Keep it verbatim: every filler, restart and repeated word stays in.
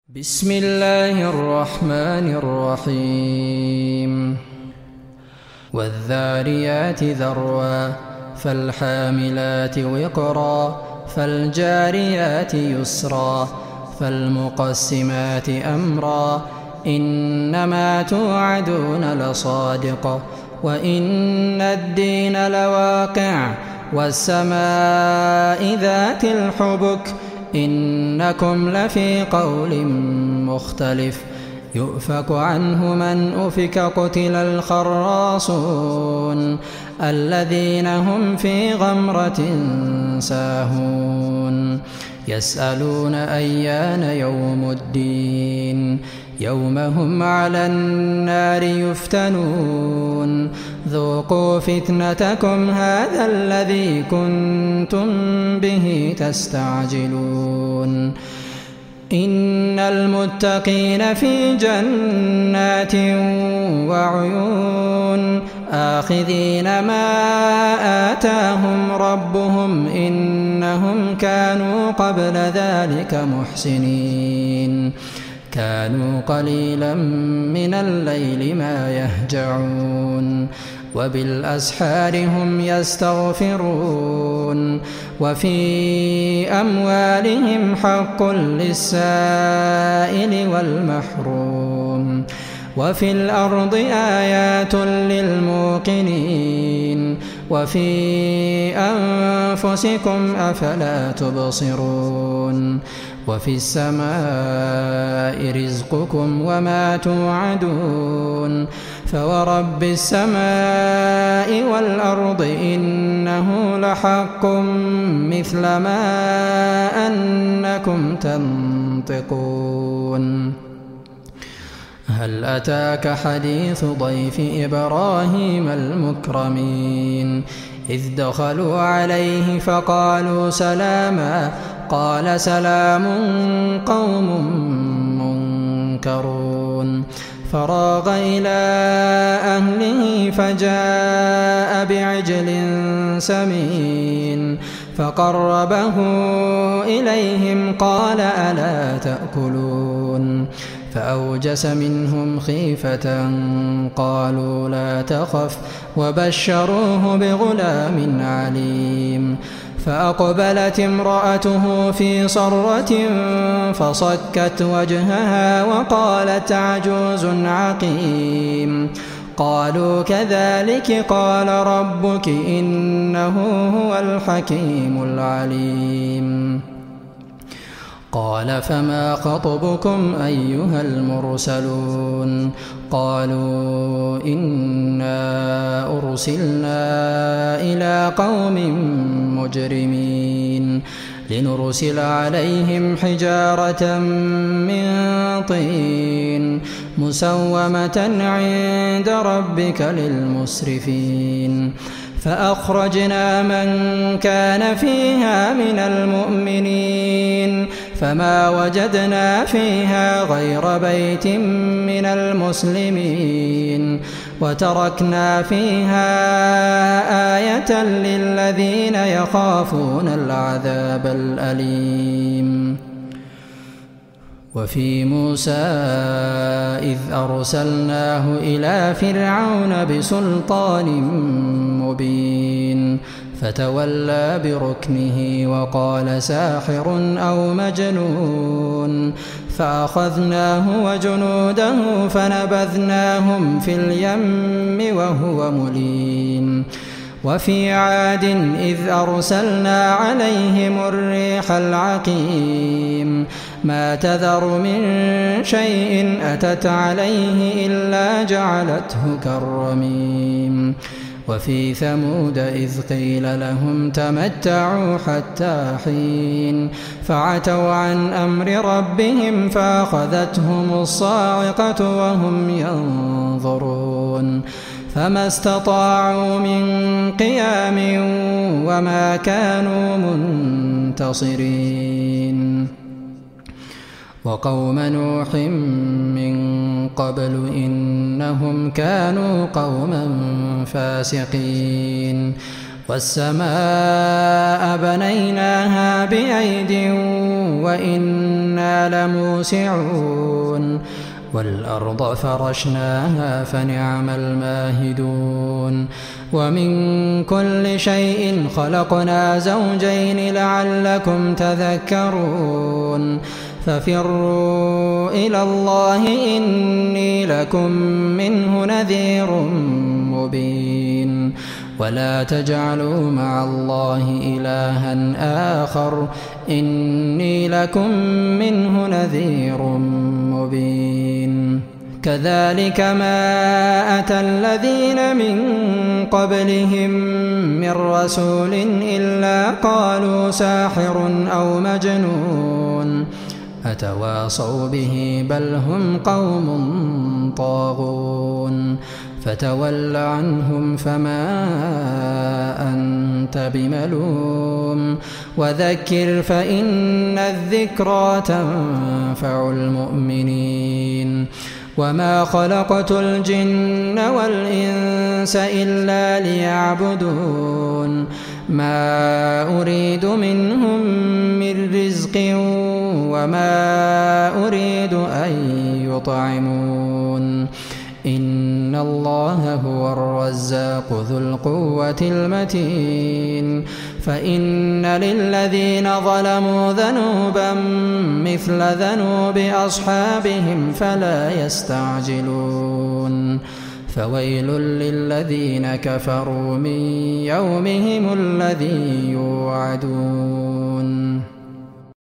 بسم الله الرحمن الرحيم والذاريات ذروا فالحاملات وقرا فالجاريات يسرا فالمقسمات أمرا إنما توعدون لصادق وإن الدين لواقع والسماء ذات الحبك إنكم لفي قول مختلف يؤفك عنه من أفك قتل الخراصون الذين هم في غمرة ساهون يسألون أيان يوم الدين يوم هم على النار يفتنون ذوقوا فتنتكم هذا الذي كنتم به تستعجلون إن المتقين في جنات وعيون آخذين ما آتاهم ربهم إنهم كانوا قبل ذلك محسنين كانوا قليلا من الليل ما يهجعون وبالأسحار هم يستغفرون وفي أموالهم حق للسائل والمحروم وفي الأرض آيات للموقنين وفي أنفسكم أفلا تبصرون وفي السماء رزقكم وما توعدون فورب السماء والأرض إنه لحق مثل ما أنكم تنطقون هل أتاك حديث ضيف إبراهيم المكرمين إذ دخلوا عليه فقالوا سلاما قال سلام قوم منكرون فراغ إلى أهله فجاء بعجل سمين فقربه إليهم قال ألا تأكلون فأوجس منهم خيفة قالوا لا تخف وبشروه بغلام عليم فأقبلت امرأته في صرة فصكت وجهها وقالت عجوز عقيم قالوا كذلك قال ربك إنه هو الحكيم العليم قال فما خطبكم أيها المرسلون قالوا إنا أرسلنا إلى قوم مجرمين لنرسل عليهم حجارة من طين مسومة عند ربك للمسرفين فأخرجنا من كان فيها من المؤمنين فما وجدنا فيها غير بيت من المسلمين وتركنا فيها آية للذين يخافون العذاب الأليم وفي موسى إذ أرسلناه إلى فرعون بسلطان مبين فتولى بركنه وقال ساحر أو مجنون فأخذناه وجنوده فنبذناهم في اليم وهو مليم وفي عاد إذ أرسلنا عليهم الريح العقيم ما تذر من شيء أتت عليه إلا جعلته كالرميم وفي ثمود إذ قيل لهم تمتعوا حتى حين فعتوا عن أمر ربهم فأخذتهم الصاعقة وهم ينظرون فما استطاعوا من قيام وما كانوا منتصرين وقوم نوح من قبل إنهم كانوا قوما فاسقين والسماء بنيناها بأيد وإنا لموسعون والأرض فرشناها فنعم الماهدون ومن كل شيء خلقنا زوجين لعلكم تذكرون ففروا إلى الله إني لكم منه نذير مبين ولا تجعلوا مع الله إلها آخر إني لكم منه نذير مبين كذلك ما أتى الذين من قبلهم من رسول إلا قالوا ساحر أو مجنون أتواصوا به بل هم قوم طاغون فتول عنهم فما أنت بملوم وذكر فإن الذكرى تنفع المؤمنين وما خلقت الجن والإنس إلا ليعبدون ما أريد منهم من رزق وما أريد أن يطعمون إن الله هو الرزاق ذو القوة المتين فإن للذين ظلموا ذنوبا مثل ذنوب أصحابهم فلا يستعجلون فويل للذين كفروا من يومهم الذي يوعدون